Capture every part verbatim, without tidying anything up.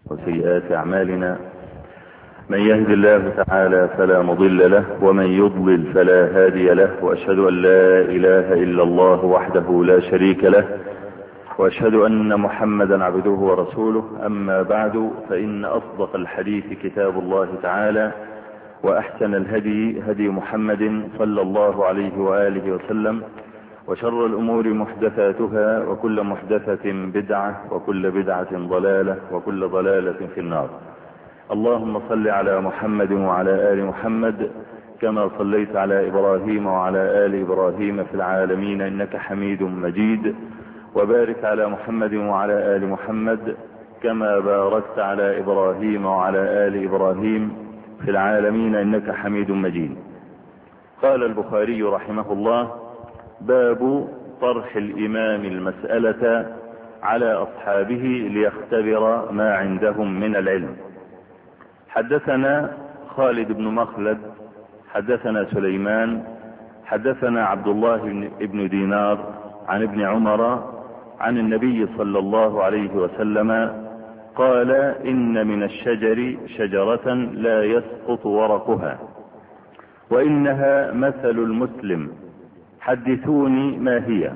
وسيئات أعمالنا. من يهد الله تعالى فلا مضل له، ومن يضلل فلا هادي له، وأشهد أن لا إله إلا الله وحده لا شريك له، وأشهد أن محمدا عبده ورسوله. أما بعد، فإن أصدق الحديث كتاب الله تعالى، وأحسن الهدي هدي محمد صلى الله عليه وآله وسلم، وشر الأمور محدثاتها، وكل محدثة بدعة، وكل بدعة ضلالة، وكل ضلالة في النار. اللهم صل على محمد وعلى آل محمد كما صليت على إبراهيم وعلى آل إبراهيم في العالمين إنك حميد مجيد، وبارك على محمد وعلى آل محمد كما باركت على إبراهيم وعلى آل إبراهيم في العالمين إنك حميد مجيد. قال البخاري رحمه الله: باب طرح الإمام المسألة على أصحابه ليختبر ما عندهم من العلم. حدثنا خالد بن مخلد حدثنا سليمان حدثنا عبد الله بن دينار عن ابن عمر عن النبي صلى الله عليه وسلم قال: إن من الشجر شجرة لا يسقط ورقها، وإنها مثل المسلم، حدثوني ما هي؟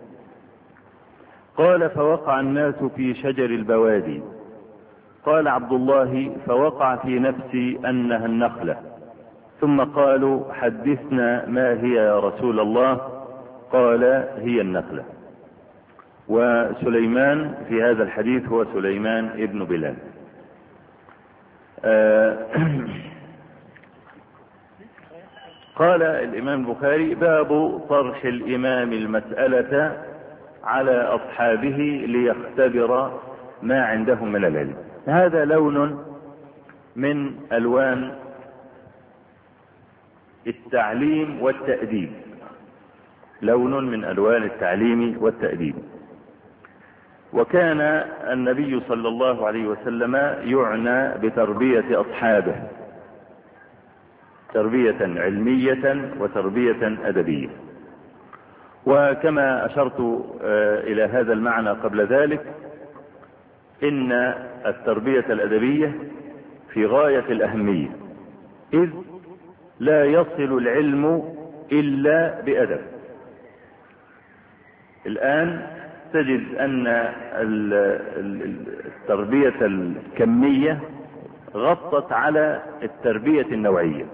قال: فوقع الناس في شجر البوادي. قال عبد الله: فوقع في نفسي أنها النخلة. ثم قالوا: حدثنا ما هي يا رسول الله؟ قال: هي النخلة. وسليمان في هذا الحديث هو سليمان ابن بلال. آه قال الإمام البخاري: باب طرح الإمام المسألة على أصحابه ليختبر ما عندهم من العلم. هذا لون من ألوان التعليم والتأديب، لون من ألوان التعليم والتأديب. وكان النبي صلى الله عليه وسلم يعنى بتربية أصحابه تربية علمية وتربية أدبية. وكما أشرت إلى هذا المعنى قبل ذلك، إن التربية الأدبية في غاية الأهمية، إذ لا يصل العلم إلا بأدب. الآن تجد أن التربية الكمية غطت على التربية النوعية.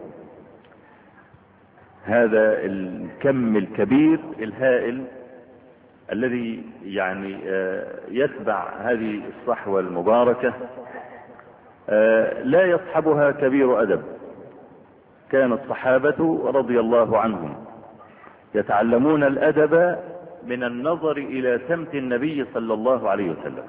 هذا الكم الكبير الهائل الذي يعني يتبع هذه الصحوة المباركة لا يصحبها كبير أدب. كان الصحابة رضي الله عنهم يتعلمون الأدب من النظر إلى سمت النبي صلى الله عليه وسلم.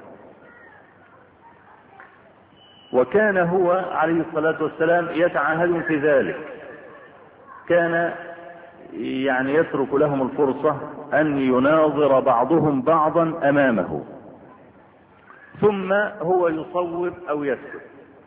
وكان هو عليه الصلاة والسلام يتعهد في ذلك. كان يعني يترك لهم الفرصة أن يناظر بعضهم بعضا أمامه، ثم هو يصوب أو يسكت،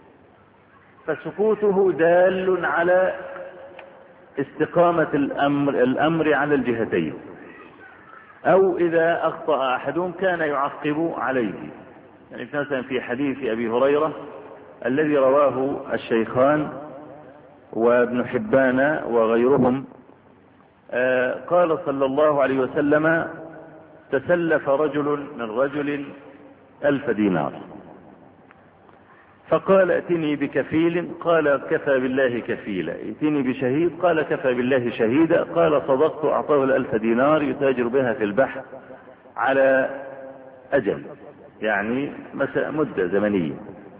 فسكوته دال على استقامة الأمر, الأمر على الجهتين. أو إذا أخطأ أحدهم كان يعقب عليه. يعني مثلا في حديث أبي هريرة الذي رواه الشيخان وابن حبان وغيرهم، آه قال صلى الله عليه وسلم: تسلف رجل من رجل ألف دينار، فقال: ائتني بكفيل. قال: كفى بالله كفيلا. ائتني بشهيد. قال: كفى بالله شهيدا. قال: صدقت. أعطاه الألف دينار يتاجر بها في البحر على أجل، يعني مدة زمنية.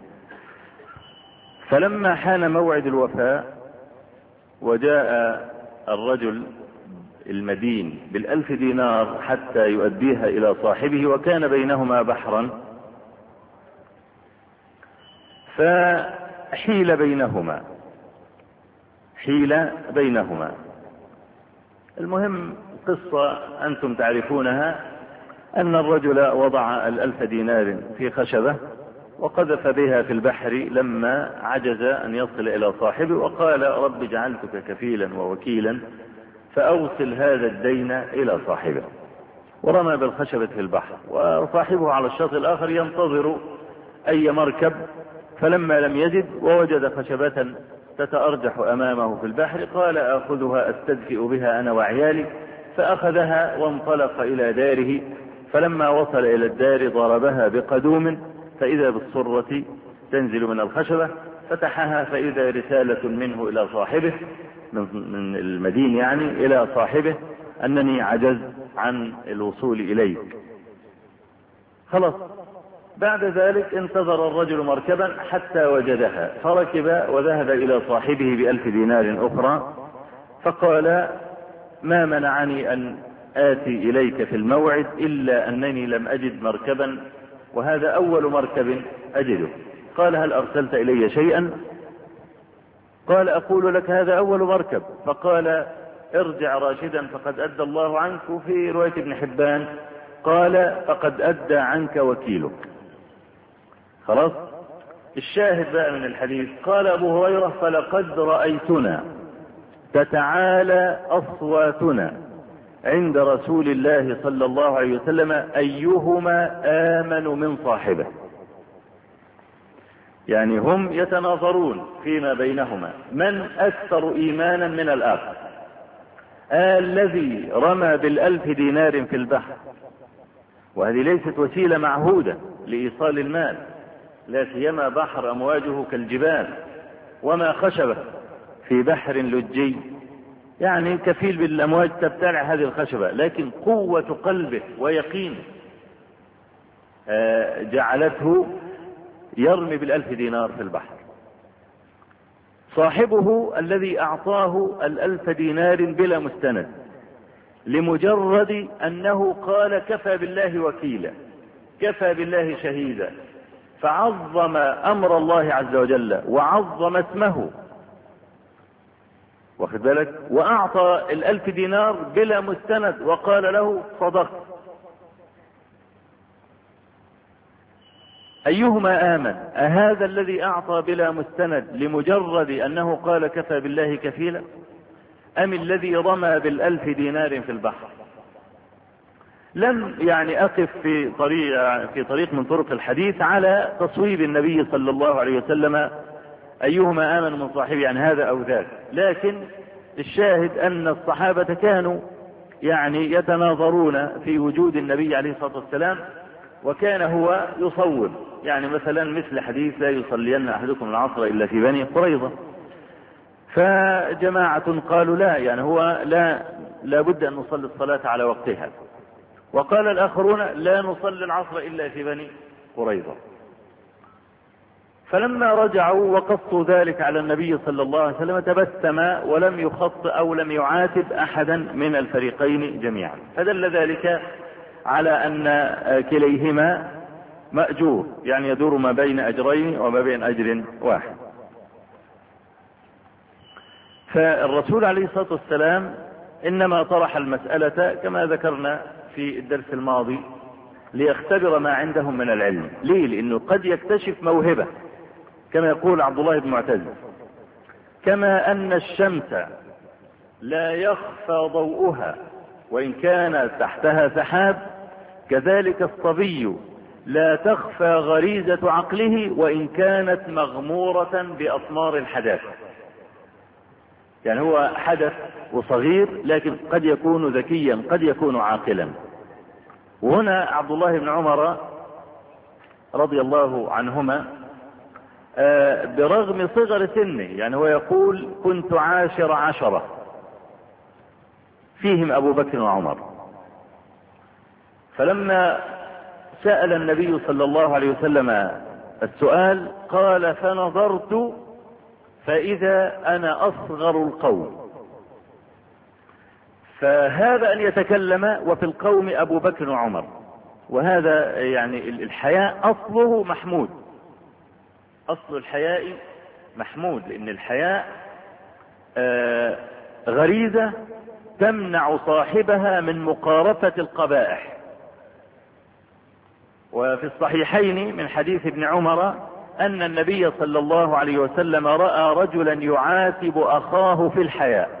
فلما حان موعد الوفاء وجاء الرجل المدين بالألف دينار حتى يؤديها إلى صاحبه، وكان بينهما بحرا، فحيل بينهما حيل بينهما المهم قصة أنتم تعرفونها، أن الرجل وضع الألف دينار في خشبة وقذف بها في البحر لما عجز أن يصل إلى صاحبه، وقال: رب جعلتك كفيلا ووكيلا فأوصل هذا الدين إلى صاحبه. ورمى بالخشبة في البحر، وصاحبه على الشاطئ الآخر ينتظر أي مركب فلما لم يجد ووجد خشبة تتأرجح أمامه في البحر قال آخذها أستدفئ بها أنا وعيالي، فأخذها وانطلق إلى داره. فلما وصل إلى الدار ضربها بقدوم فإذا بالصرة تنزل من الخشبة، فتحها فإذا رسالة منه إلى صاحبه من المدين يعني إلى صاحبه أنني عجزت عن الوصول إليك. خلاص. بعد ذلك انتظر الرجل مركبا حتى وجدها فركب وذهب إلى صاحبه بألف دينار أخرى، فقال ما منعني أن آتي إليك في الموعد إلا أنني لم أجد مركبا وهذا أول مركب أجده. قال هل أرسلت إلي شيئا؟ قال أقول لك هذا أول مركب. فقال ارجع راشدا فقد أدى الله عنك. وفي رواية ابن حبان قال فقد أدى عنك وكيلك. خلاص. الشاهد بقى من الحديث قال أبو هريرة فلقد رأيتنا تتعالى أصواتنا عند رسول الله صلى الله عليه وسلم أيهما آمن من صاحبه. يعني هم يتناظرون فيما بينهما من أكثر إيمانا من الآخر. آه الذي رمى بالألف دينار في البحر، وهذه ليست وسيلة معهودة لإيصال المال، لا سيما بحر أمواجه كالجبال، وما خشبة في بحر لجي يعني كفيل بالأمواج تبتلع هذه الخشبة، لكن قوة قلبه ويقينه آه جعلته يرمي بالألف دينار في البحر. صاحبه الذي أعطاه الألف دينار بلا مستند لمجرد أنه قال كفى بالله وكيلا، كفى بالله شهيدا، فعظم أمر الله عز وجل وعظم اسمه، واخد بالك، وأعطى الألف دينار بلا مستند وقال له صدقت. أيهما آمن؟ أهذا الذي أعطى بلا مستند لمجرد أنه قال كفى بالله كفيلا، أم الذي رمى بالألف دينار في البحر؟ لم يعني أقف في طريق, في طريق من طرق الحديث على تصويب النبي صلى الله عليه وسلم أيهما آمن من صاحبه يعني هذا أو ذاك، لكن الشاهد أن الصحابة كانوا يعني يتناظرون في وجود النبي عليه الصلاة والسلام، وكان هو يصوب يعني مثلا مثل حديث لا يصلين أحدكم العصر إلا في بني قريظة، فجماعة قالوا لا يعني هو لا لابد أن نصلي الصلاة على وقتها، وقال الآخرون لا نصلي العصر إلا في بني قريظة. فلما رجعوا وقصوا ذلك على النبي صلى الله عليه وسلم تبسم ولم يخط أو لم يعاتب أحدا من الفريقين جميعا، فدل ذلك على أن كليهما مأجور يعني يدور ما بين أجرين وما بين أجر واحد. فالرسول عليه الصلاة والسلام إنما طرح المسألة كما ذكرنا في الدرس الماضي ليختبر ما عندهم من العلم. ليه؟ لأنه قد يكتشف موهبة كما يقول عبد الله بن معتز، كما أن الشمس لا يخفى ضوءها وإن كان تحتها سحاب، كذلك الصبي لا تخفى غريزة عقله وإن كانت مغمورة بأطمار الحداثة. يعني هو حدث وصغير لكن قد يكون ذكيا قد يكون عاقلا. وهنا عبد الله بن عمر رضي الله عنهما برغم صغر سنه يعني هو يقول كنت عاشر عشرة فيهم أبو بكر وعمر، فلما سأل النبي صلى الله عليه وسلم السؤال قال فنظرت فإذا أنا أصغر القوم. فهذا أن يتكلم وفي القوم أبو بكر وعمر، وهذا يعني الحياء أصله محمود، أصل الحياء محمود، لأن الحياء آه غريزة تمنع صاحبها من مقارفة القبائح. وفي الصحيحين من حديث ابن عمر أن النبي صلى الله عليه وسلم رأى رجلا يعاتب أخاه في الحياء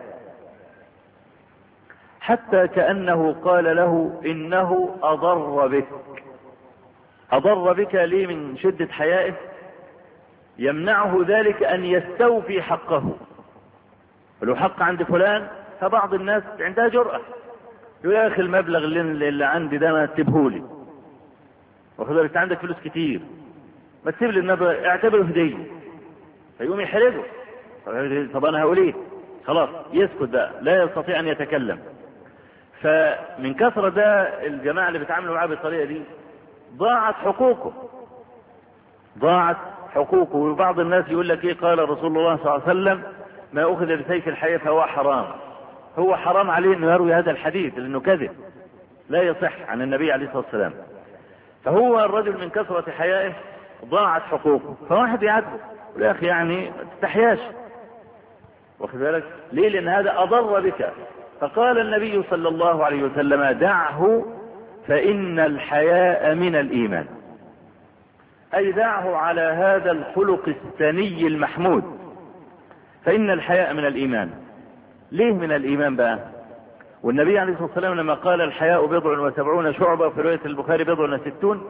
حتى كأنه قال له إنه أضر بك. أضر بك ليه؟ من شدة حيائه. يمنعه ذلك أن يستوفي حقه. ولو حق عند فلان، فبعض الناس عندها جرأة يقول يا أخي المبلغ اللي, اللي عندي ده ما تسيبهولي، وخذ لك عندك فلوس كتير ما تسيب لي المبلغ، اعتبره هدية. فيقوم يحرجه. طب أنا هقول إيه؟ خلاص يسكت ده، لا يستطيع أن يتكلم. فمن كثرة ده الجماعة اللي بيتعاملوا معاه بالطريقة دي ضاعت حقوقه، ضاعت حقوقه. وبعض الناس يقول لك ايه، قال رسول الله صلى الله عليه وسلم ما أخذ بسيف الحية فهو حرام. هو حرام عليه انه يروي هذا الحديث لانه كذب لا يصح عن النبي عليه الصلاة والسلام. فهو الرجل من كثرة حيائه ضاعت حقوقه. فواحد يعاتبه يا اخي يعني ما تستحياش، واخد بالك ليه؟ لان هذا اضر بك. فقال النبي صلى الله عليه وسلم دعه فإن الحياء من الإيمان، أي دعه على هذا الخلق السني المحمود، فإن الحياء من الإيمان. ليه من الإيمان بقى؟ والنبي عليه الصلاة والسلام لما قال الحياء بضع وسبعون شعبة، في رواية البخاري بضع وستون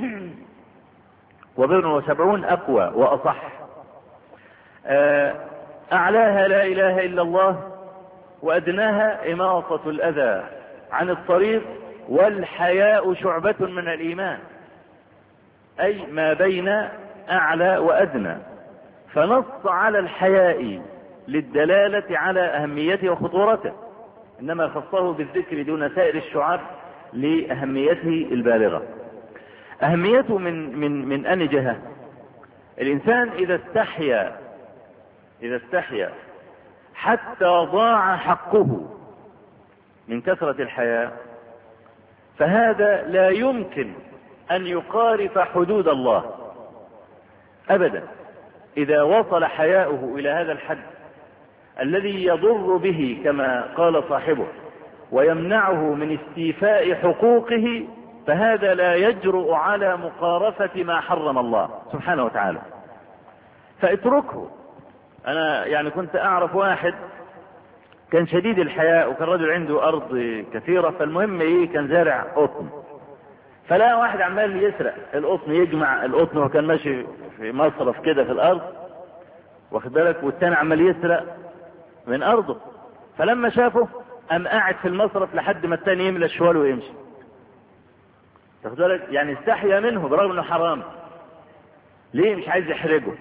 وبضع وسبعون أقوى وأصح. أعلاها لا إله إلا الله، وأدناها إماطة الأذى عن الطريق، والحياء شعبة من الإيمان، أي ما بين أعلى وأدنى. فنص على الحياء للدلالة على أهميته وخطورته، إنما خصه بالذكر دون سائر الشعاب لأهميته البالغة. أهميته من من من أي جهة؟ الإنسان إذا استحيا إذا استحيا حتى ضاع حقه من كثرة الحياء، فهذا لا يمكن أن يقارف حدود الله أبدا. إذا وصل حياؤه إلى هذا الحد الذي يضر به كما قال صاحبه ويمنعه من استيفاء حقوقه، فهذا لا يجرؤ على مقارفة ما حرم الله سبحانه وتعالى. فاتركه. أنا يعني كنت أعرف واحد كان شديد الحياء، وكان رجل عنده أرض كثيرة، فالمهم إيه كان زارع قطن، فلا واحد عمال يسرق القطن، يجمع القطن وكان ماشي في مصرف كده في الأرض، واخد بالك، والتاني عمال يسرق من أرضه. فلما شافه قام قاعد في المصرف لحد ما التاني يملى الشوال ويمشي، واخد بالك، يعني استحيا منه برغم انه حرام. ليه؟ مش عايز يحرجه.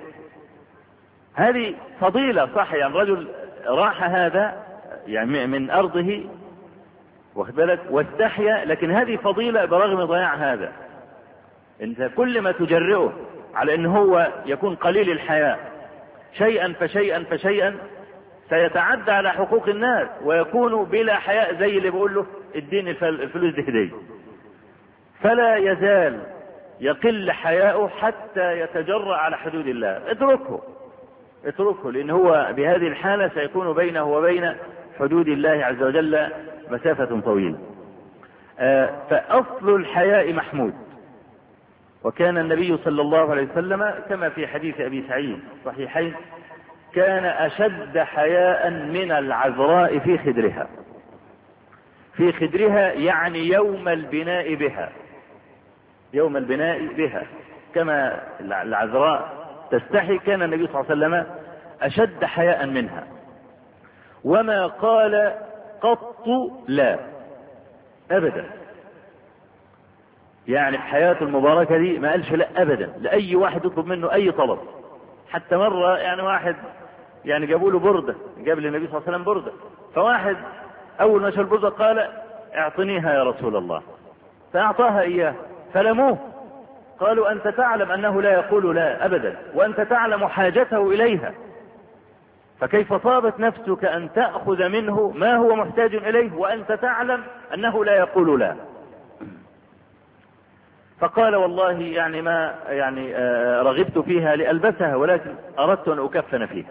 هذه فضيلة صح، يعني رجل راح هذا يعني من أرضه، واخد بالك، واستحيا، لكن هذه فضيلة برغم ضياع هذا. انت كل ما تجرئه على ان هو يكون قليل الحياء شيئا فشيئا فشيئا سيتعدى على حقوق الناس ويكون بلا حياء، زي اللي بيقول له اديني الفلوس دي هدية. فلا يزال يقل حياؤه حتى يتجرأ على حدود الله. اتركه اتركه لان هو بهذه الحالة سيكون بينه وبين حدود الله عز وجل مسافة طويلة. آه فأصل الحياء محمود. وكان النبي صلى الله عليه وسلم كما في حديث أبي سعيد صحيحين كان أشد حياء من العذراء في خدرها. في خدرها يعني يوم البناء بها، يوم البناء بها كما العذراء تستحي، كان النبي صلى الله عليه وسلم أشد حياء منها. وما قال قط لا أبدا، يعني حياته المباركة دي ما قالش لا أبدا لأي واحد يطلب منه أي طلب. حتى مرة يعني واحد يعني جابوا له بردة، جاب للنبي صلى الله عليه وسلم بردة، فواحد أول ما شاف البردة قال اعطنيها يا رسول الله، فأعطاها إياه، فلموه قالوا أنت تعلم أنه لا يقول لا أبدا، وأنت تعلم حاجته إليها، فكيف طابت نفسك أن تأخذ منه ما هو محتاج إليه وأنت تعلم أنه لا يقول لا؟ فقال والله يعني ما يعني رغبت فيها لألبسها ولكن أردت أن أكفن فيها،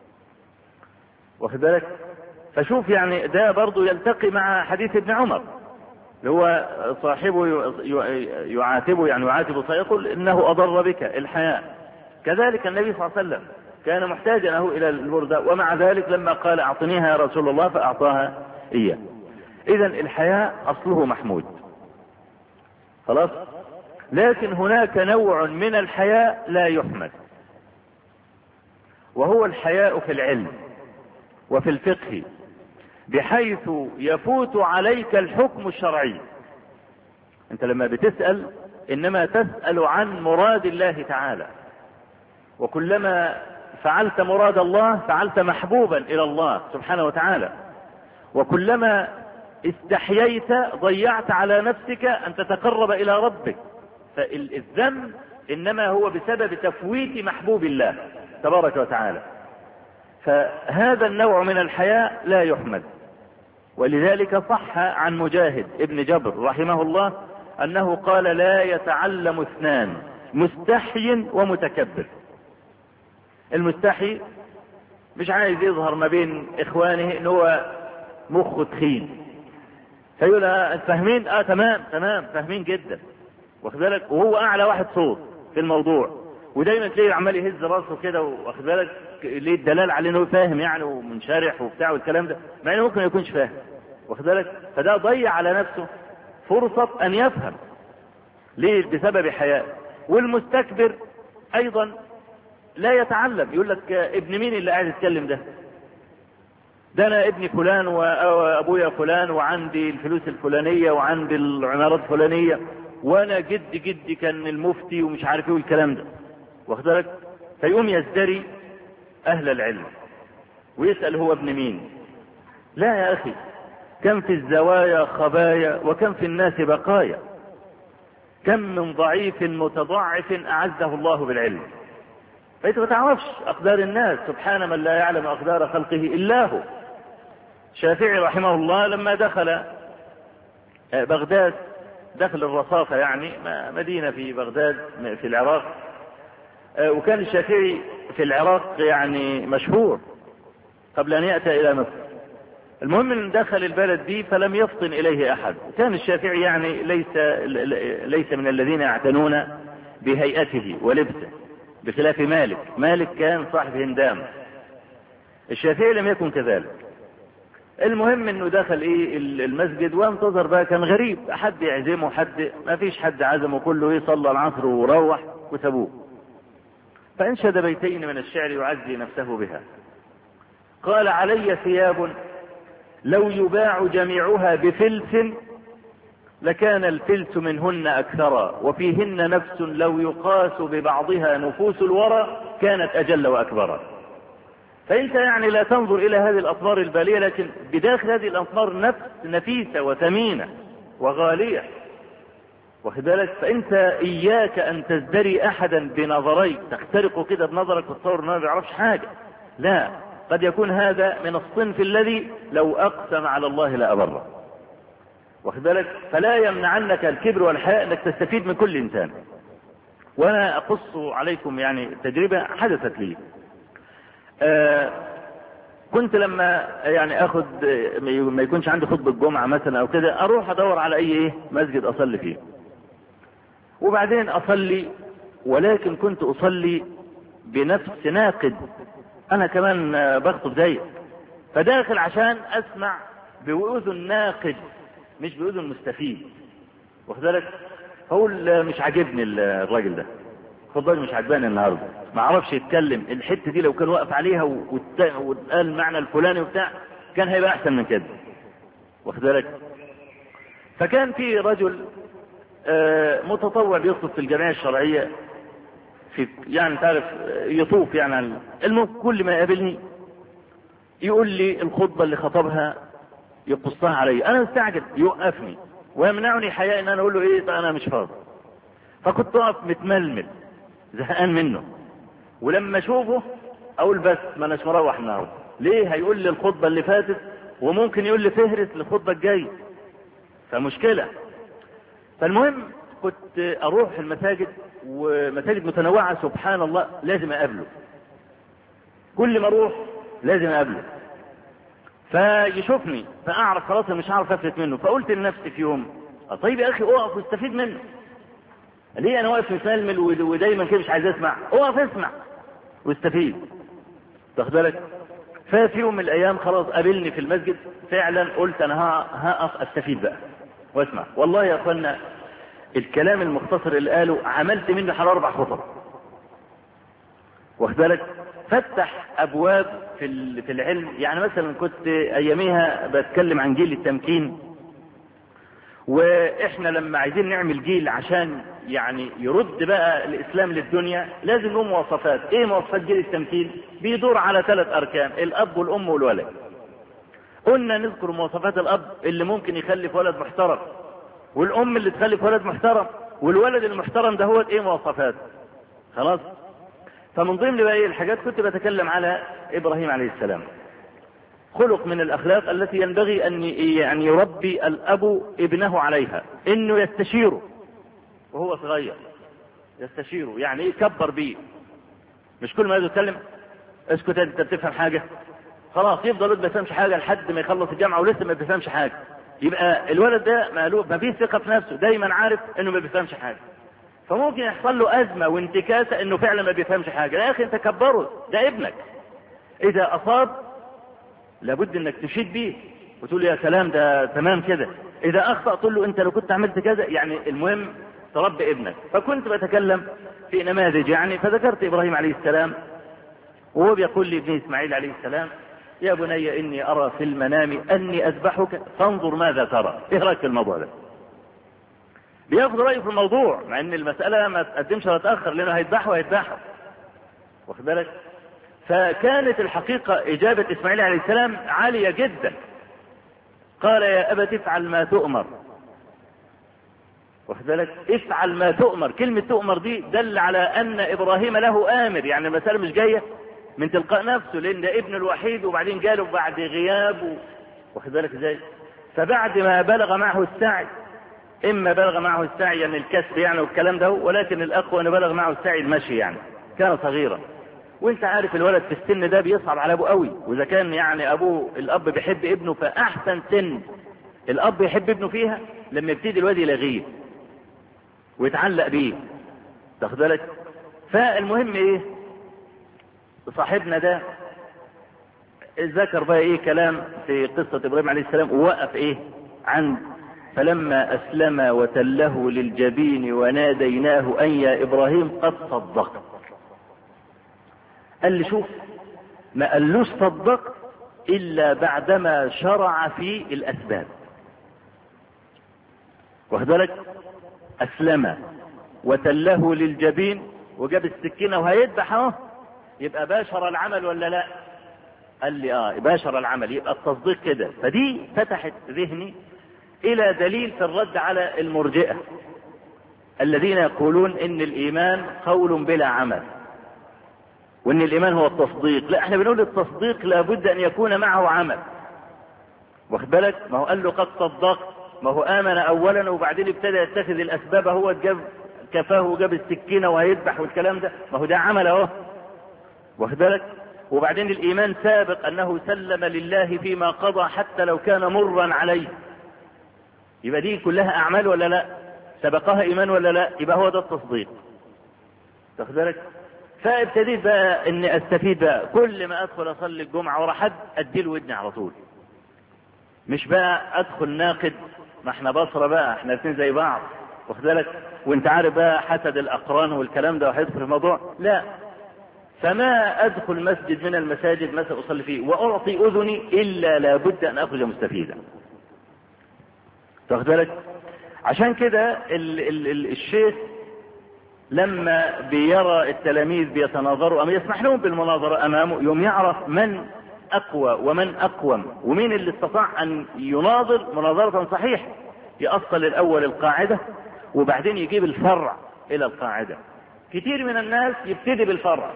واخد بالك. فشوف يعني ده برضو يلتقي مع حديث ابن عمر اللي هو صاحبه يعاتبه، يعني يعاتبه فيقول إنه أضر بك الحياء. كذلك النبي صلى الله عليه وسلم كان محتاجا له إلى البردة، ومع ذلك لما قال أعطنيها يا رسول الله فأعطاها إياه. إذن الحياء أصله محمود خلاص. لكن هناك نوع من الحياء لا يحمد، وهو الحياء في العلم وفي الفقه، بحيث يفوت عليك الحكم الشرعي. انت لما بتسأل انما تسأل عن مراد الله تعالى، وكلما فعلت مراد الله فعلت محبوبا الى الله سبحانه وتعالى، وكلما استحييت ضيعت على نفسك ان تتقرب الى ربك. فالذنب انما هو بسبب تفويت محبوب الله تبارك وتعالى. فهذا النوع من الحياء لا يحمد. ولذلك صح عن مجاهد ابن جبر رحمه الله انه قال: لا يتعلم اثنان، مستحي ومتكبر. المستحي مش عايز يظهر ما بين اخوانه ان هو مخه تخين، فيقول: اه فاهمين؟ اه تمام تمام فاهمين جدا، واخد بالك، وهو اعلى واحد صوت في الموضوع، ودايما تلاقيه عمال يهز راسه كده، واخد بالك، ليه الدلال على انه فاهم يعني ومنشرح وبتاع والكلام ده، مع انه ممكن ما يكونش فاهم، واخد بالك. فده ضيع على نفسه فرصة ان يفهم. ليه؟ بسبب حياء. والمستكبر ايضا لا يتعلم، يقول لك: ابن مين اللي قاعد يتكلم ده؟ ده انا ابن فلان وابويا فلان وعندي الفلوس الفلانية وعندي العمارات الفلانية، وانا جد جدي كان المفتي ومش عارف ايه والكلام ده، واخد بالك. فيقوم يزدري اهل العلم ويسأل هو ابن مين. لا يا اخي، كم في الزوايا خبايا وكم في الناس بقايا، كم من ضعيف متضعف اعزه الله بالعلم. فانت ما تعرفش اقدار الناس، سبحان من لا يعلم اقدار خلقه الا هو. الشافعي رحمه الله لما دخل بغداد، دخل الرصافة يعني مدينة في بغداد في العراق، وكان الشافعي في العراق يعني مشهور قبل ان يأتي الى مصر. المهم ان دخل البلد دي فلم يفطن اليه احد. كان الشافعي يعني ليس ليس من الذين يعتنون بهيئته ولبسه، بخلاف مالك. مالك كان صاحب هندام، الشافعي لم يكن كذلك. المهم انه دخل ايه المسجد وانتظر بقى، كان غريب، حد يعزمه حد، ما فيش حد عزمه، كله ايه صلى العصر وروح وسابوه. فانشد بيتين من الشعر يعزي نفسه بها. قال: علي ثياب لو يباع جميعها بفلس لكان الفلس منهن اكثرا، وفيهن نفس لو يقاس ببعضها نفوس الورى كانت اجل واكبرا. فانت يعني لا تنظر الى هذه الاطمار البالية، لكن بداخل هذه الاطمار نفس نفيسة وثمينة وغالية، واخد بالك. فانت اياك ان تزدري احدا بنظريك، تخترق كده بنظرك وتصور انه ما بيعرفش حاجة. لا، قد يكون هذا من الصنف الذي لو اقسم على الله لأبره، واخد بالك. فلا يمنعنك الكبر والحياء انك تستفيد من كل انسان. وانا اقص عليكم يعني تجربة حدثت لي. آه كنت لما يعني اخد ما يكونش عندي خطبة الجمعة مثلا او كده، اروح ادور على اي ايه مسجد اصلي فيه، وبعدين اصلي، ولكن كنت اصلي بنفس ناقد، انا كمان بخطب زيك، فداخل عشان اسمع بأذن ناقد مش بأذن مستفيد، واخد بالك. هقول مش عاجبني الراجل ده، خطبته مش عجباني النهارده، ما عرفش يتكلم، الحته دي لو كان واقف عليها وقال المعنى الفلاني وبتاع كان هيبقى احسن من كده، واخد بالك. فكان في رجل متطوع بيخطب في الجمعيه الشرعيه، في يعني تعرف يطوف يعني، المهم كل ما يقابلني يقول لي الخطبه اللي خطبها يقصها علي، انا مستعجل، يوقفني ويمنعني حياء ان انا اقول له ايه طيب انا مش فاضي. فكنت اقف متململ زهقان منه، ولما اشوفه اقول بس ما اناش مروح النهارده، ليه هيقول لي الخطبه اللي فاتت وممكن يقول لي فهرس للخطبه الجايه، فمشكله. فالمهم كنت اروح المساجد، ومساجد متنوعه سبحان الله لازم اقابله، كل ما اروح لازم اقابله، فيشوفني فاعرف خلاص مش هعرف افلت منه. فقلت لنفسي في يوم طيب يا اخي اقف واستفيد منه، ليه انا واقف متململ ودايما كده مش عايز اسمع؟ اقف اسمع واستفيد، تاخد بالك. ففي يوم من الايام خلاص قابلني في المسجد فعلا، قلت انا هقف استفيد بقى واسمع. والله يا اخوانا الكلام المختصر اللي قاله عملت منه حوالي اربع خطب، واخد بالك. فتح ابواب في في العلم. يعني مثلا كنت اياميها بتكلم عن جيل التمكين، واحنا لما عايزين نعمل جيل عشان يعني يرد بقى الاسلام للدنيا لازم له مواصفات. ايه مواصفات جيل التمكين؟ بيدور على ثلاث اركان: الاب والام والولد. قلنا نذكر مواصفات الاب اللي ممكن يخلف ولد محترم، والام اللي تخلف ولد محترم، والولد المحترم ده هو ايه مواصفات. خلاص. فمن ضمن بقى الحاجات كنت بتكلم على ابراهيم عليه السلام. خلق من الاخلاق التي ينبغي ان يعني يربي الاب ابنه عليها، انه يستشيره وهو صغير، يستشيره يعني ايه؟ يكبر بيه، مش كل ما يتكلم اسكت انت بتفهم حاجه، خلاص يفضل ما بيفهمش حاجه لحد ما يخلص الجامعه ولسه ما بيفهمش حاجه. يبقى الولد ده مقلوب، ما فيش ثقه في نفسه، دايما عارف انه ما بيفهمش حاجه. فممكن يحصل له ازمه وانتكاسه انه فعلا ما بيفهمش حاجه. يا اخي انت كبره، ده ابنك، اذا اصاب لابد انك تشيد بيه وتقول يا سلام ده تمام كده. اذا اخطأ تقول له انت لو كنت عملت كذا. يعني المهم تربي ابنك. فكنت بتكلم في نماذج يعني، فذكرت ابراهيم عليه السلام وهو بيقول لابن اسماعيل عليه السلام: يا بني اني ارى في المنام اني اذبحك فانظر ماذا ترى. ايه رايك في الموضوع ده؟ بياخد رايه في الموضوع، مع ان المساله ما تقدمش ولا تاخر، لانه هيذبحه هيذبحه. واخد بالك؟ فكانت الحقيقه اجابه اسماعيل عليه السلام عاليه جدا. قال: يا ابت افعل ما تؤمر. واخد بالك؟ افعل ما تؤمر. كلمه تؤمر دي دل على ان ابراهيم له امر، يعني المساله مش جايه من تلقاء نفسه، لان ده ابن الوحيد وبعدين جاله بعد غياب و... واخد بالك ازاي؟ فبعد ما بلغ معه السعي، اما بلغ معه السعي يعني الكسب يعني والكلام ده، ولكن الاقوى انه بلغ معه السعي المشي، يعني كان صغيرا. وانت عارف الولد في السن ده بيصعب على ابوه قوي، واذا كان يعني ابوه الاب بيحب ابنه، فاحسن سن الاب يحب ابنه فيها لما يبتدي الواد يلاغيه ويتعلق بيه. تاخد بالك؟ فالمهم ايه؟ صاحبنا ده ذكر بقى ايه كلام في قصة ابراهيم عليه السلام، ووقف ايه عند: فلما اسلم وتله للجبين وناديناه ان يا ابراهيم قد صدقت. قال لي شوف، ما قالوش صدقت الا بعدما شرع في الاسباب. واخد بالك؟ اسلم وتله للجبين وجاب السكينه وهيذبح اهو، يبقى باشر العمل ولا لا؟ قال لي اه باشر العمل، يبقى التصديق كده. فدي فتحت ذهني الى دليل في الرد على المرجئه الذين يقولون ان الايمان قول بلا عمل، وان الايمان هو التصديق. لا، احنا بنقول التصديق لابد ان يكون معه عمل. واخد بالك؟ ما هو قال له قد صدقت، ما هو امن اولا وبعدين ابتدى يتخذ الاسباب، هو جاب كفاه وجاب السكينه وهيذبح والكلام ده، ما هو ده عمل اهو. واخد بالك؟ وبعدين الايمان سابق انه سلم لله فيما قضى حتى لو كان مرا عليه. يبقى دي كلها اعمال ولا لا؟ سبقها ايمان ولا لا؟ يبقى هو ده التصديق. واخد بالك؟ فابتديت بقى اني استفيد بقى، كل ما ادخل اصلي الجمعه ورا حد اديله ودني على طول. مش بقى ادخل ناقد، ما احنا بصره بقى، احنا الاثنين زي بعض. واخد بالك؟ وانت عارف بقى حسد الاقران والكلام ده وهيدخل في الموضوع. لا، فما ادخل مسجد من المساجد مثلا اصلي فيه واعطي اذني الا لابد ان اخرج مستفيدا. واخد بالك؟ عشان كده ال ال ال الشيخ لما بيرى التلاميذ بيتناظروا أم يسمح لهم بالمناظرة أمامه، يوم يعرف من أقوى ومن أقوم ومين اللي استطاع أن يناظر مناظرة صحيحة. يأصل الأول القاعدة وبعدين يجيب الفرع إلى القاعدة. كتير من الناس يبتدي بالفرع،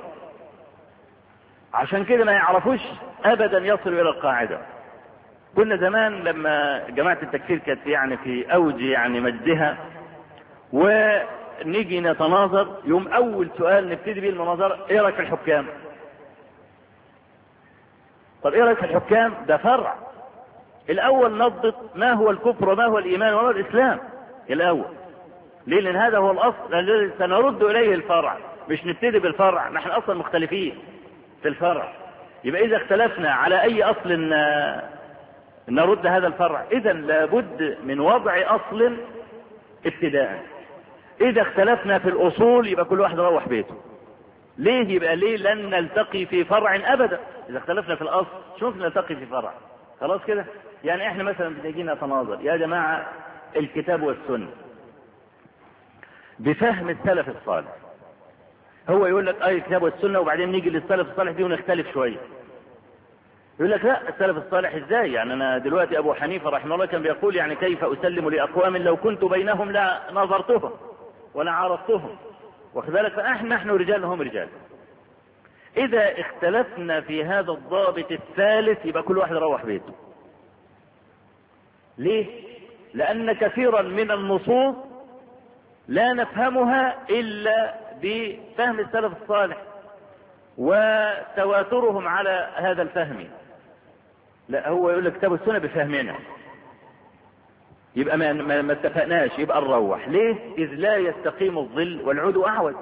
عشان كده ما يعرفوش أبدا يصلوا إلى القاعدة. كنا زمان لما جماعة التكفير كانت يعني في أوج يعني مجدها، ونيجي نتناظر، يوم أول سؤال نبتدي به المناظرة: إيه رأيك في الحكام؟ طب إيه رأيك في الحكام؟ ده فرع. الأول نضبط ما هو الكفر وما هو الإيمان وما هو الإسلام الأول. ليه؟ لأن هذا هو الأصل الذي سنرد إليه الفرع، مش نبتدي بالفرع، نحن أصلا مختلفين في الفرع. يبقى إذا اختلفنا على أي أصل نرد هذا الفرع، إذا لابد من وضع أصل ابتداء. إذا اختلفنا في الأصول يبقى كل واحد روح بيته. ليه؟ يبقى ليه لن نلتقي في فرع ابدا؟ اذا اختلفنا في الاصل شوف نلتقي في فرع، خلاص كده. يعني احنا مثلا بنيجي نتناظر يا جماعه الكتاب والسنه بفهم السلف الصالح، هو يقول لك اي الكتاب والسنه وبعدين نيجي للسلف الصالح دي ونختلف شويه. يقول لك لا السلف الصالح ازاي؟ يعني انا دلوقتي ابو حنيفه رحمه الله كان بيقول يعني كيف اسلم لاقوام لو كنت بينهم لا نظرتهم ولا عرفتهم، واخد بالك؟ فاحنا نحن رجال هم رجال. اذا اختلفنا في هذا الضابط الثالث يبقى كل واحد يروح بيته. ليه؟ لان كثيرا من النصوص لا نفهمها الا بفهم السلف الصالح وتواترهم على هذا الفهم. لا هو يقول لك كتاب السنة بفهمنا، يبقى ما, ما, ما اتفقناش، يبقى نروح. ليه؟ إذ لا يستقيم الظل والعود أعوج.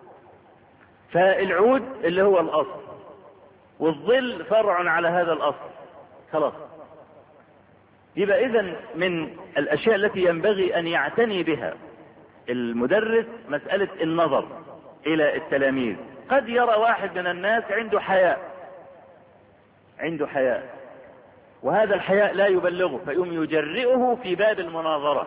فالعود اللي هو الأصل والظل فرع على هذا الأصل، خلاص. يبقى إذن من الأشياء التي ينبغي أن يعتني بها المدرس مسألة النظر إلى التلاميذ. قد يرى واحد من الناس عنده حياء عنده حياء وهذا الحياء لا يبلغه فيقوم يجرئه في باب المناظرة،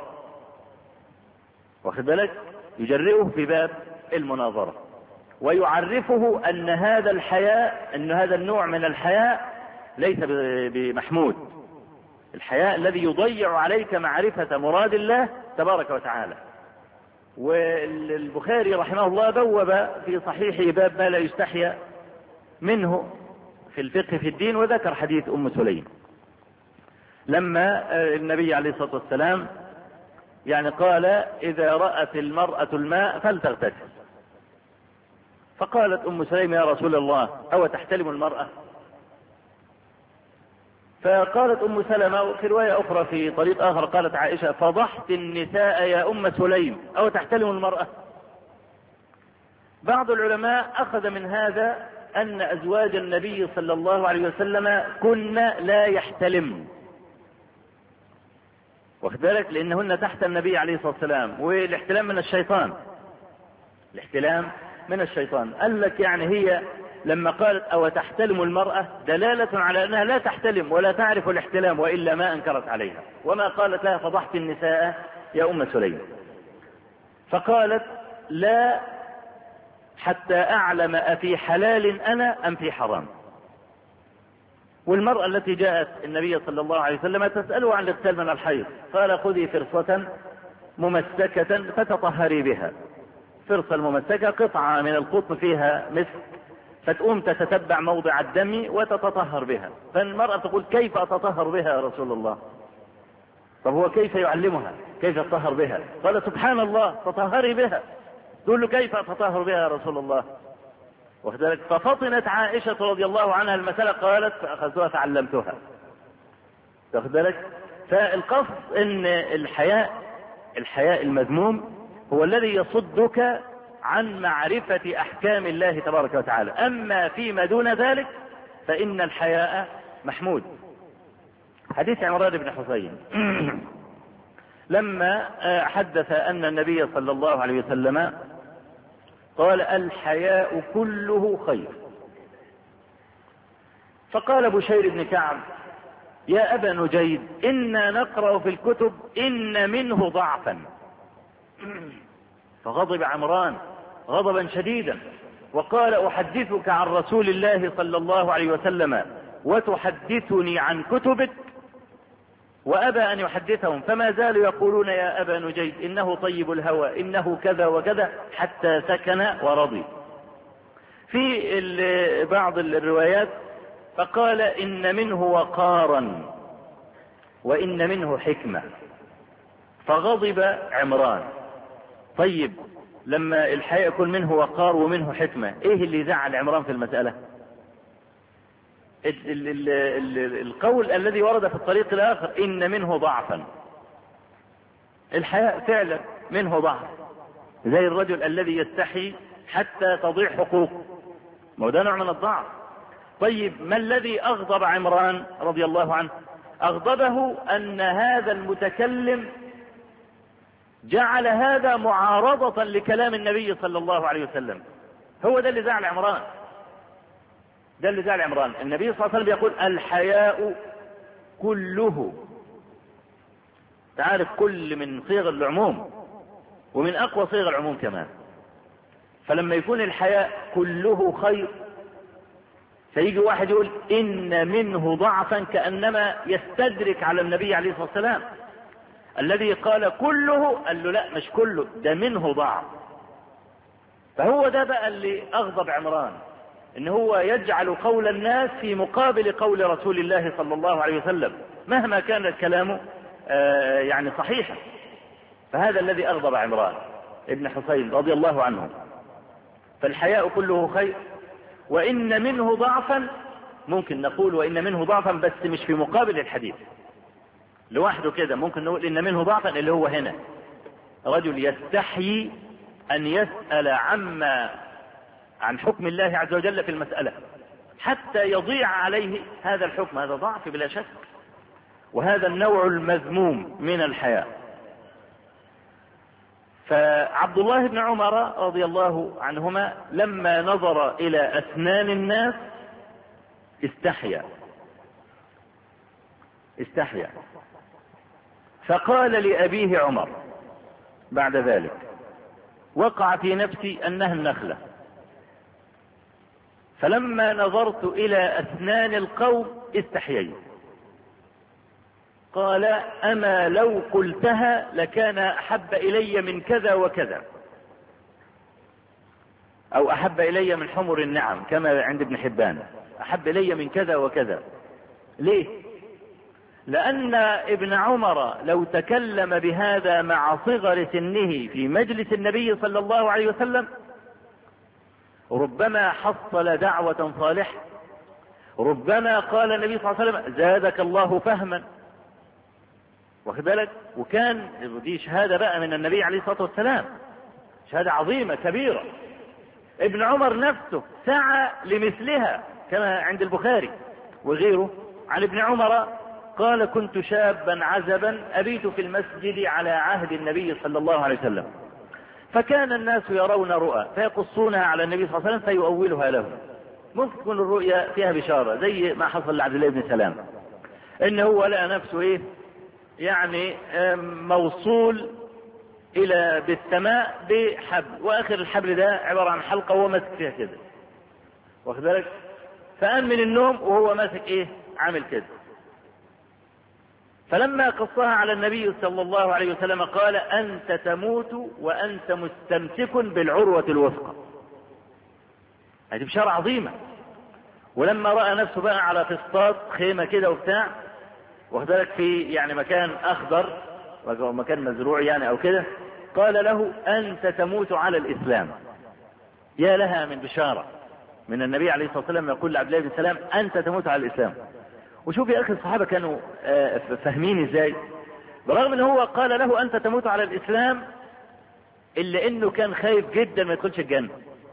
واخد بالك؟ يجرئه في باب المناظرة ويعرفه أن هذا الحياء أن هذا النوع من الحياء ليس بمحمود، الحياء الذي يضيع عليك معرفة مراد الله تبارك وتعالى. والبخاري رحمه الله بوب في صحيحه باب ما لا يستحيا منه في الفقه في الدين، وذكر حديث أم سليم لما النبي عليه الصلاة والسلام يعني قال إذا رأت المرأة الماء فلتغتسل، فقالت أم سليم يا رسول الله أو تحتلم المرأة؟ فقالت أم سلمة في رواية أخرى في طريق آخر قالت عائشة فضحت النساء يا أم سليم أو تحتلم المرأة؟ بعض العلماء أخذ من هذا أن أزواج النبي صلى الله عليه وسلم كن لا يحتلمن، واخد بالك؟ لأنهن تحت النبي عليه الصلاة والسلام، والاحتلام من الشيطان، الاحتلام من الشيطان. قال لك يعني هي لما قالت أو تحتلم المرأة دلالة على أنها لا تحتلم ولا تعرف الاحتلام، وإلا ما أنكرت عليها، وما قالت لها فضحت النساء يا أم سليم. فقالت لا حتى أعلم أفي حلال أنا أم في حرام. والمرأة التي جاءت النبي صلى الله عليه وسلم تسأله عن الاغتسال من الحيض قال خذي فرصة ممسكة فتطهري بها. فرصة الممسكة قطعة من القطن فيها مسك، فتقوم تتتبع موضع الدم وتتطهر بها. فالمرأة تقول كيف أتطهر بها يا رسول الله؟ طب هو كيف يعلمها كيف تطهر بها؟ قال سبحان الله تطهري بها. تقول له كيف أتطهر بها يا رسول الله؟ وذلك ففطنت عائشة رضي الله عنها المسألة قالت فأخذتها فعلمتها. واخد بالك؟ فالقصد ان الحياء الحياء المذموم هو الذي يصدك عن معرفة أحكام الله تبارك وتعالى. أما فيما دون ذلك فإن الحياء محمود. حديث عمران بن حسين لما حدث أن النبي صلى الله عليه وسلم قال الحياء كله خير، فقال بشير بن كعب يا أبا نجيد إنا نقرأ في الكتب إن منه ضعفا. فغضب عمران غضبا شديدا وقال أحدثك عن رسول الله صلى الله عليه وسلم وتحدثني عن كتبك؟ وأبى أن يحدثهم، فما زالوا يقولون يا أبا نجيد إنه طيب الهوى إنه كذا وكذا حتى سكن ورضي. في بعض الروايات فقال إن منه وقارا وإن منه حكمة، فغضب عمران. طيب لما الحياء يكون منه وقار ومنه حكمة ايه اللي زعل عمران في المسألة؟ ال ال ال القول الذي ورد في الطريق الآخر إن منه ضعفا. الحياء فعلا منه ضعف، زي الرجل الذي يستحي حتى تضيع حقوقه، ما هو ده نوع من الضعف. طيب ما الذي أغضب عمران رضي الله عنه؟ أغضبه أن هذا المتكلم جعل هذا معارضة لكلام النبي صلى الله عليه وسلم، هو ده اللي زعل عمران، ده اللي زعل عمران. النبي صلى الله عليه وسلم يقول الحياء كله، تعرف كل من صيغ العموم ومن أقوى صيغ العموم كمان. فلما يكون الحياء كله خير، فيجي واحد يقول إن منه ضعفا، كأنما يستدرك على النبي عليه الصلاة والسلام الذي قال كله، قال له لا مش كله، ده منه ضعف. فهو ده بقى اللي أغضب عمران، إن هو يجعل قول الناس في مقابل قول رسول الله صلى الله عليه وسلم مهما كان الكلام آه يعني صحيحا. فهذا الذي أغضب عمران ابن حسين رضي الله عنه. فالحياء كله خير، وإن منه ضعفا، ممكن نقول وإن منه ضعفا بس مش في مقابل الحديث لوحده كده، ممكن نقول إن منه ضعفا اللي هو هنا رجل يستحيي أن يسأل عما عن حكم الله عز وجل في المسألة حتى يضيع عليه هذا الحكم، هذا ضعف بلا شك، وهذا النوع المذموم من الحياء. فعبد الله بن عمر رضي الله عنهما لما نظر إلى أسنان الناس استحيا استحيا فقال لأبيه عمر بعد ذلك: وقع في نفسي أنها النخلة، فلما نظرت إلى أسنان القوم استحييت. قال: أما لو قلتها لكان أحب إلي من كذا وكذا، أو أحب إلي من حمر النعم كما عند ابن حبان، أحب إلي من كذا وكذا. ليه؟ لأن ابن عمر لو تكلم بهذا مع صغر سنه في مجلس النبي صلى الله عليه وسلم ربما حصل دعوة صالحة، ربما قال النبي صلى الله عليه وسلم: زادك الله فهما. واخد بالك؟ وكان دي شهادة بقى من النبي عليه الصلاة والسلام، شهادة عظيمة كبيرة. ابن عمر نفسه سعى لمثلها كما عند البخاري وغيره عن ابن عمر قال: كنت شابا عزبا أبيت في المسجد على عهد النبي صلى الله عليه وسلم، فكان الناس يرون رؤى فيقصونها على النبي صلى الله عليه وسلم فيؤولها لهم. ممكن تكون الرؤيا فيها بشارة زي ما حصل لعبد الله بن سلام، إن هو لقى نفسه إيه يعني موصول إلى بالسماء بحبل، وآخر الحبل ده عبارة عن حلقة وهو ماسك فيها كده، واخد بالك؟ فقام من النوم وهو ماسك إيه عامل كده. فلما قصها على النبي صلى الله عليه وسلم قال: أنت تموت وأنت مستمسك بالعروة الوثقى. هذه بشارة عظيمة. ولما رأى نفسه بقى على فسطاط خيمة كده وبتاع، واخد بالك، في يعني مكان أخضر مكان مزروع يعني أو كده، قال له: أنت تموت على الإسلام. يا لها من بشارة من النبي عليه الصلاة والسلام يقول لعبد الله بن سلام: أنت تموت على الإسلام. وشوف يا أخي الصحابة كانوا فاهمين إزاي، برغم أنه هو قال له أنت تموت على الإسلام إلا أنه كان خايف جدا ما يدخلش الجنة.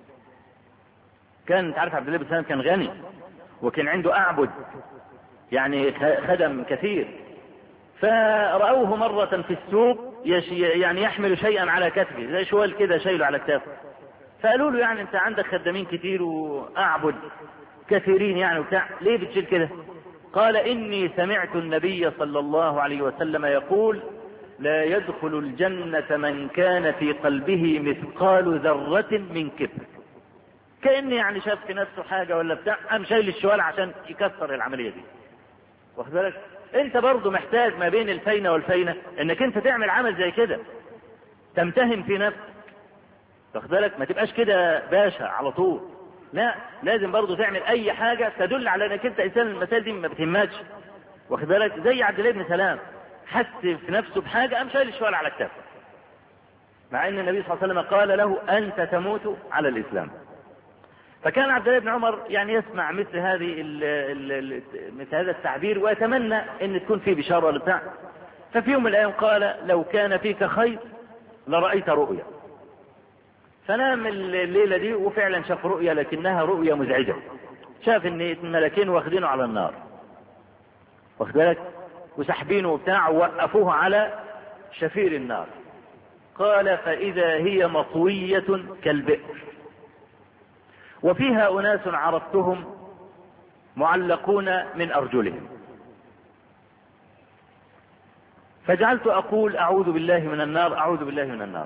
كان تعرف عبد الله بن سلام كان غني وكان عنده أعبد يعني خدم كثير، فرأوه مرة في السوق يعني يحمل شيئا على كتفه زي شوال كده شايله على كتافه، فقالوا له: يعني أنت عندك خدامين كتير وأعبد كثيرين يعني وبتاع، ليه بتشيل كده؟ قال: إني سمعت النبي صلى الله عليه وسلم يقول: لا يدخل الجنة من كان في قلبه مثقال ذرة من كبر. كأني يعني شاف في نفسه حاجة ولا بتاع، قام شايل الشوال عشان يكسر العملية دي. واخد بالك؟ انت برضو محتاج ما بين الفينة والفينة انك انت تعمل عمل زي كده، تمتهن في نفسك. واخد بالك؟ ما تبقاش كده باشا على طول، لا، لازم برضو تعمل اي حاجة تدل على انك انت انسان المسائل دي ما بتهمكش. واخد بالك؟ زي عبد الله بن سلام حس في نفسه بحاجة قام شايل الشوال على كتافه، مع ان النبي صلى الله عليه وسلم قال له: انت تموت على الاسلام. فكان عبد الله بن عمر يعني يسمع مثل هذه ال ال ال مثل هذا التعبير ويتمنى ان تكون فيه بشارة ولا بتاع. ففي يوم من الايام قال: لو كان فيك خير لرأيت رؤيا. فنام الليلة دي وفعلا شاف رؤيا، لكنها رؤيا مزعجة. شاف ان الملكين واخدينه على النار، واخد بالك، وسحبينه وبتاع ووقفوه على شفير النار. قال: فإذا هي مطوية كالبئر. وفيها أناس عرفتهم معلقون من أرجلهم، فجعلت أقول أعوذ بالله من النار، أعوذ بالله من النار.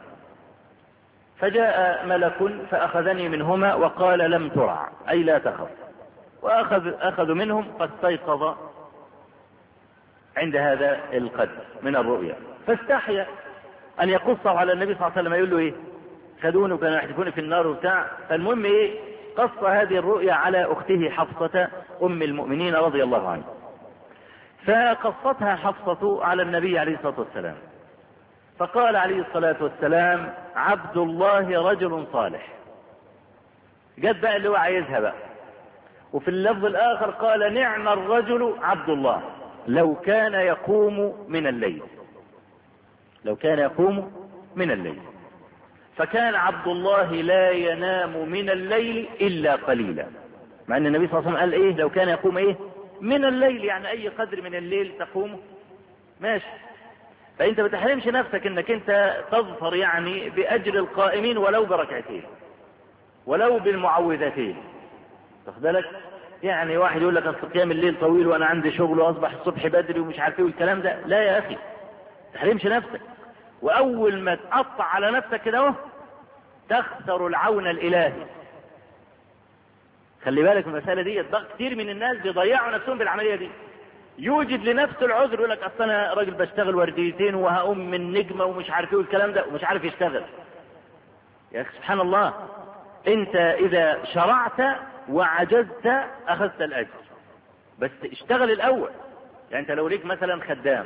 فجاء ملك فأخذني منهما وقال لم ترع، أي لا تخف. وأخذ أخذ منهم فاستيقظ عند هذا القدر من الرؤيا، فاستحيا أن يقصه على النبي صلى الله عليه وسلم، يقول له إيه خدوني وكانوا يحدفوني في النار وبتاع. فالمهم إيه قص هذه الرؤيا على أخته حفصة أم المؤمنين رضي الله عنها، فقصتها حفصة على النبي عليه الصلاة والسلام، فقال عليه الصلاة والسلام عبد الله رجل صالح. جد بقى اللي هو عايزها بقى. وفي اللفظ الآخر قال نعم الرجل عبد الله لو كان يقوم من الليل، لو كان يقوم من الليل. فكان عبد الله لا ينام من الليل إلا قليلا، مع أن النبي صلى الله عليه وسلم قال إيه لو كان يقوم إيه من الليل، يعني أي قدر من الليل تقوم ماشي. فأنت ما تحرمش نفسك أنك أنت تظفر يعني بأجر القائمين ولو بركعتين ولو بالمعوذتين، واخد بالك؟ يعني واحد يقول لك اصل قيام الليل طويل وانا عندي شغل واصبح الصبح بدري ومش عارف ايه والكلام ده، لا يا اخي تحرمش نفسك. واول ما تقطع على نفسك كده اهو تخسر العون الالهي. خلي بالك من المساله دي، كتير من الناس بيضيعوا نفسهم بالعمليه دي، يوجد لنفسه العذر يقول لك اصل انا راجل بشتغل ورديتين وهقوم من نجمه ومش عارف ايه والكلام ده ومش عارف يشتغل. يا اخي سبحان الله، انت اذا شرعت وعجزت اخذت الاجر، بس اشتغل الاول. يعني انت لو ليك مثلا خدام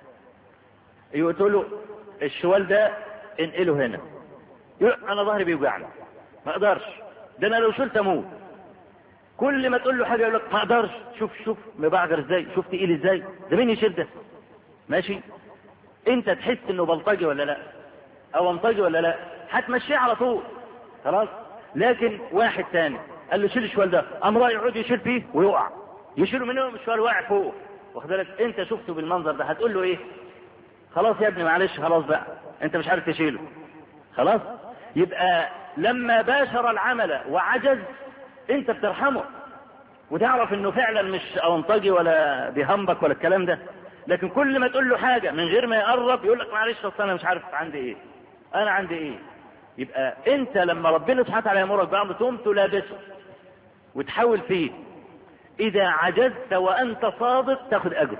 يقول له الشوال ده انقله هنا، يقول انا ظهري بيوجعني ما اقدرش، ده انا لو شلت اموت. كل ما تقول له حاجه يقول لك ما اقدرش، شوف شوف مبعجر ازاي، شوف تقيل ازاي، ده مين يشيل ده؟ ماشي. انت تحس انه بلطجي ولا لا او انطجي ولا لا، هتمشيه على طول خلاص. لكن واحد تاني قال له شيل الشوال ده، امرأة يقعد يشيل فيه ويقع، يشيله منه الشوال واقع فوق، واخد بالك؟ انت شفته بالمنظر ده هتقول له ايه؟ خلاص يا ابني معلش خلاص بقى انت مش عارف تشيله خلاص. يبقى لما باشر العمل وعجز انت بترحمه وتعرف انه فعلا مش اونطجي ولا بيهمبك ولا الكلام ده. لكن كل ما تقول له حاجه من غير ما يقرب يقول لك معلش اصل انا مش عارف عندي ايه، انا عندي ايه. يبقى انت لما ربنا سبحانه وتعالى يامرك بامر تقوم تلابسه وتحاول فيه، اذا عجزت وانت صادق تاخذ اجر،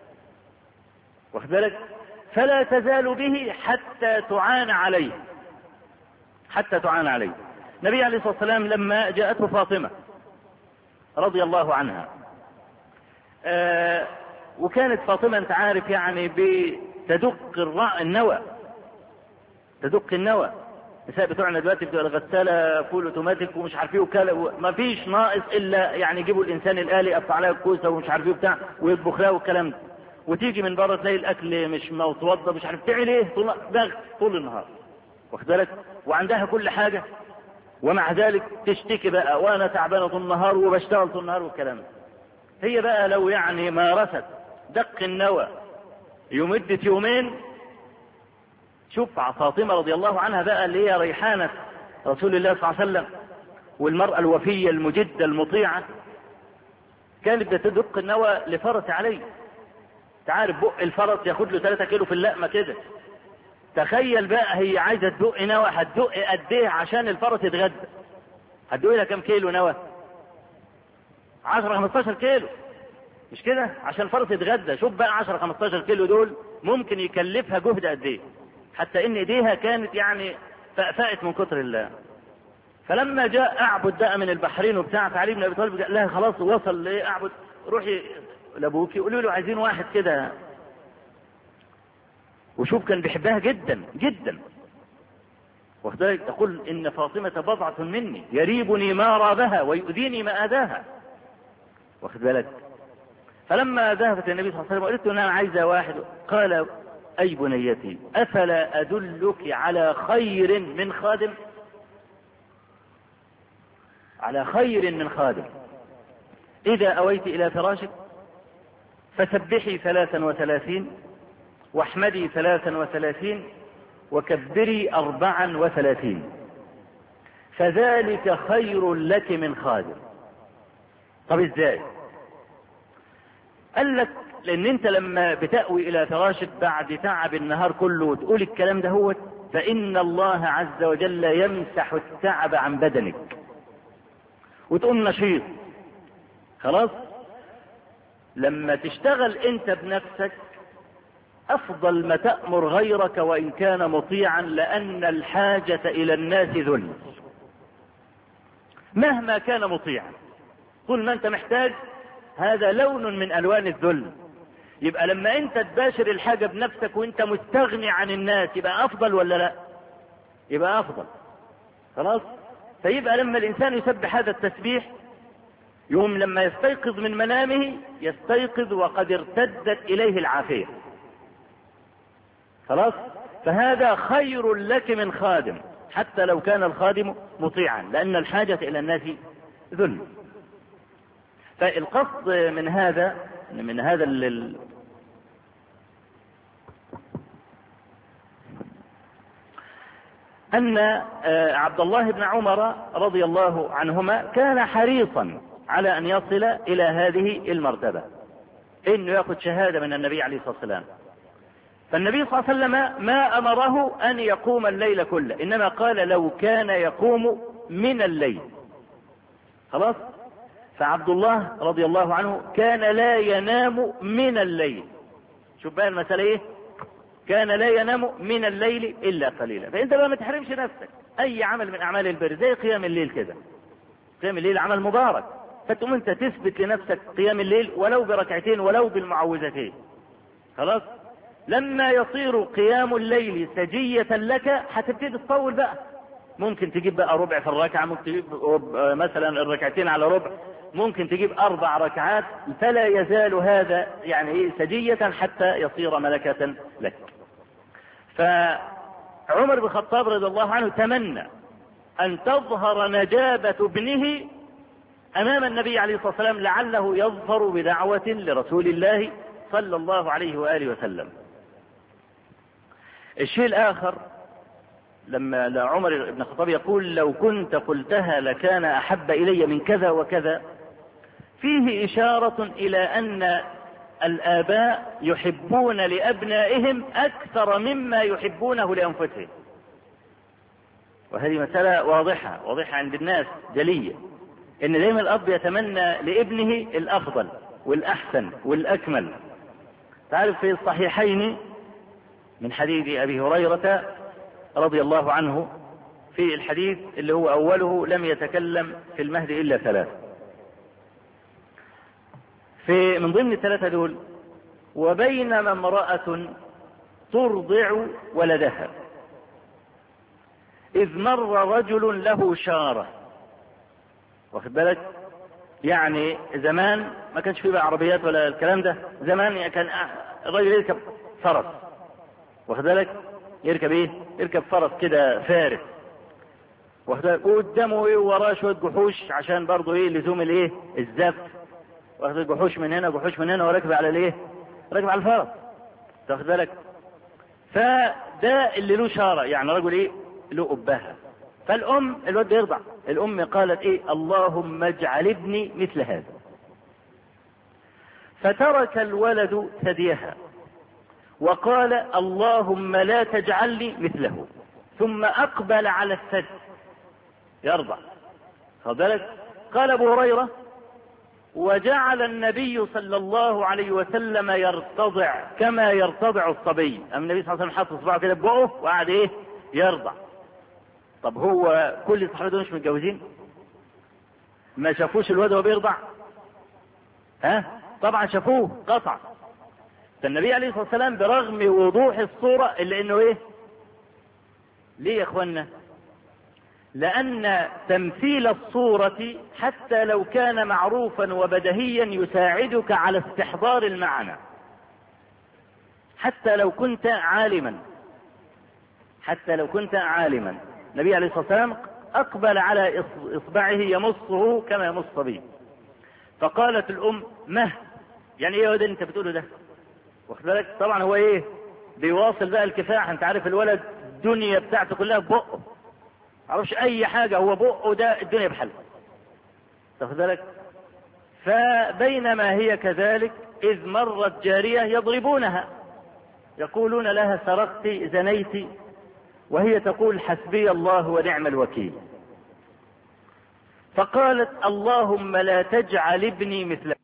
واخد بالك؟ فلا تزال به حتى تعان عليه، حتى تعان عليه. النبي عليه الصلاه والسلام لما جاءته فاطمه رضي الله عنها، آه وكانت فاطمه انت عارف يعني بتدق النوى، تدق النوى. النساء بتوعنا دلوقتي بتوع الغساله فول اوتوماتيك ومش عارف ايه وكلا، ما فيش ناقص الا يعني يجيبوا الانسان الالي يقطع لها الكوسه ومش عارف ايه وبتاع ويطبخ لها والكلام ده، وتيجي من بره تلاقي الاكل مش متوضى مش عارف تعمل ايه طول ده طول النهار، واخد بالك؟ وعندها كل حاجه ومع ذلك تشتكي بقى وانا تعبانه طول النهار وبشتغل طول النهار والكلام ده. هي بقى لو يعني مارست دق النوى يمدت يومين. شوف فاطمة رضي الله عنها بقى اللي هي ريحانة رسول الله صلى الله عليه وسلم والمرأة الوفية المجدة المطيعة، كانت بتدق النوى لفرس عليه. تعرف بق الفرس ياخد له ثلاثة كيلو في اللقمة كده، تخيل بقى هي عايزة تدق نوى، هتدق قد ايه عشان الفرس يتغدى؟ هتدق لها كم كيلو نوى؟ عشرة خمستاشر كيلو مش كده عشان الفرس يتغدى. شوف بقى عشرة خمستاشر كيلو دول ممكن يكلفها جهد قد ايه، حتى ان ايديها كانت يعني فأفأت من كتر الله. فلما جاء اعبد بقى من البحرين وبتاع علي بن ابي طالب قال لها خلاص وصل لايه اعبد، روحي لابوكي قولوا له عايزين واحد كده. وشوف كان بيحبها جدا جدا، وذلك تقول ان فاطمة بضعة مني يريبني ما رابها ويؤذيني ما اذاها، واخد بالك؟ فلما ذهبت النبي صلى الله عليه وسلم وقلت له انا عايزه واحد، قال اي بنيتي افلا ادلك على خير من خادم، على خير من خادم. اذا اويت الى فراشك فسبحي ثلاثا وثلاثين واحمدي ثلاثا وثلاثين وكبري اربعا وثلاثين، فذلك خير لك من خادم. طب ازاي؟ قال لك لان انت لما بتأوي الى فراشك بعد تعب النهار كله وتقول الكلام ده هو، فان الله عز وجل يمسح التعب عن بدنك وتقوم نشيط. خلاص؟ لما تشتغل انت بنفسك افضل ما تأمر غيرك وان كان مطيعا، لان الحاجة الى الناس ذل. مهما كان مطيعا طول ما انت محتاج، هذا لون من الوان الذل. يبقى لما انت تباشر الحاجة بنفسك وانت مستغني عن الناس يبقى افضل ولا لا؟ يبقى افضل. خلاص؟ فيبقى لما الانسان يسبح هذا التسبيح، يوم لما يستيقظ من منامه يستيقظ وقد ارتدت اليه العافية. خلاص؟ فهذا خير لك من خادم، حتى لو كان الخادم مطيعا، لان الحاجة الى الناس ذل. فالقصد من هذا من هذا ال... أن عبد الله بن عمر رضي الله عنهما كان حريصا على أن يصل إلى هذه المرتبة، إنه يأخذ شهادة من النبي عليه الصلاة والسلام. فالنبي صلى الله عليه وسلم ما أمره أن يقوم الليل كله، إنما قال لو كان يقوم من الليل. خلاص؟ فعبد الله رضي الله عنه كان لا ينام من الليل. شوف بقى المسألة ايه؟ كان لا ينام من الليل الا قليلا. فانت بقى ما تحرمش نفسك اي عمل من اعمال البر، زي قيام الليل كده. قيام الليل عمل مبارك، فتقوم انت تثبت لنفسك قيام الليل ولو بركعتين ولو بالمعوذتين. خلاص؟ لما يصير قيام الليل سجية لك هتبتدي تطول بقى. ممكن تجيب بقى ربع في الركعة، ممكن تجيب مثلا الركعتين على ربع، ممكن تجيب أربع ركعات، فلا يزال هذا يعني سجية حتى يصير ملكة لك. فعمر بن الخطاب رضي الله عنه تمنى أن تظهر نجابة ابنه أمام النبي عليه الصلاة والسلام، لعله يظفر بدعوة لرسول الله صلى الله عليه وآله وسلم. الشيء الآخر، لما عمر بن الخطاب يقول لو كنت قلتها لكان أحب إلي من كذا وكذا، فيه إشارة إلى أن الآباء يحبون لأبنائهم أكثر مما يحبونه لأنفسهم. وهذه مسألة واضحة واضحة عند الناس جلية، إن دائما الأب يتمنى لابنه الأفضل والأحسن والأكمل. تعرف في الصحيحين من حديث أبي هريرة رضي الله عنه، في الحديث اللي هو أوله لم يتكلم في المهد إلا ثلاث، في من ضمن الثلاثة دول وبينما امرأة ترضع ولدها إذ مر رجل له شارة. واخد بالك؟ يعني زمان ما كانش فيه بقى عربيات ولا الكلام ده، زمان كان الرجل يركب فرس. واخد بالك؟ يركب ايه؟ يركب فرس كده فارس. واخد بالك؟ وقدامه ايه وراه شوية جحوش عشان برضه ايه لزوم الايه؟ الزفت. واخد جحوش من هنا جحوش من هنا وراكب على الايه؟ راكب على الفرس. واخد بالك؟ فده اللي له شارة، يعني رجل ايه؟ له أبها. فالأم الواد يرضع، الأم قالت ايه؟ اللهم اجعل ابني مثل هذا. فترك الولد ثديها وقال اللهم لا تجعلني مثله، ثم أقبل على الثدي يرضع. خد بالك؟ قال أبو هريرة وجعل النبي صلى الله عليه وسلم يرتضع كما يرتضع الصبي. أم النبي صلى الله عليه وسلم حط اصبعه كده ببقه وقعد ايه؟ يرضع. طب هو كل الصحابة دول مش متجوزين؟ ما شافوش الواد وهو بيرضع؟ ها؟ طبعا شافوه قطع. فالنبي عليه الصلاة والسلام برغم وضوح الصورة إلا إنه إيه؟ ليه يا إخوانا؟ لأن تمثيل الصورة حتى لو كان معروفا وبدهيا يساعدك على استحضار المعنى. حتى لو كنت عالما حتى لو كنت عالما النبي عليه الصلاة والسلام أقبل على إصبعه يمصه كما يمص الصبي. فقالت الأم مه، يعني إيه ده أنت بتقوله ده؟ واخد بالك؟ طبعا هو إيه؟ بيواصل بقى الكفاح. أنت عارف الولد الدنيا بتاعته كلها ببقه. معرفش اي حاجة، هو بقه ده الدنيا بحالها. تاخد بالك؟ فبينما هي كذلك اذ مرت جارية يضربونها يقولون لها سرقت زنيت، وهي تقول حسبي الله ونعم الوكيل. فقالت اللهم لا تجعل ابني مثله.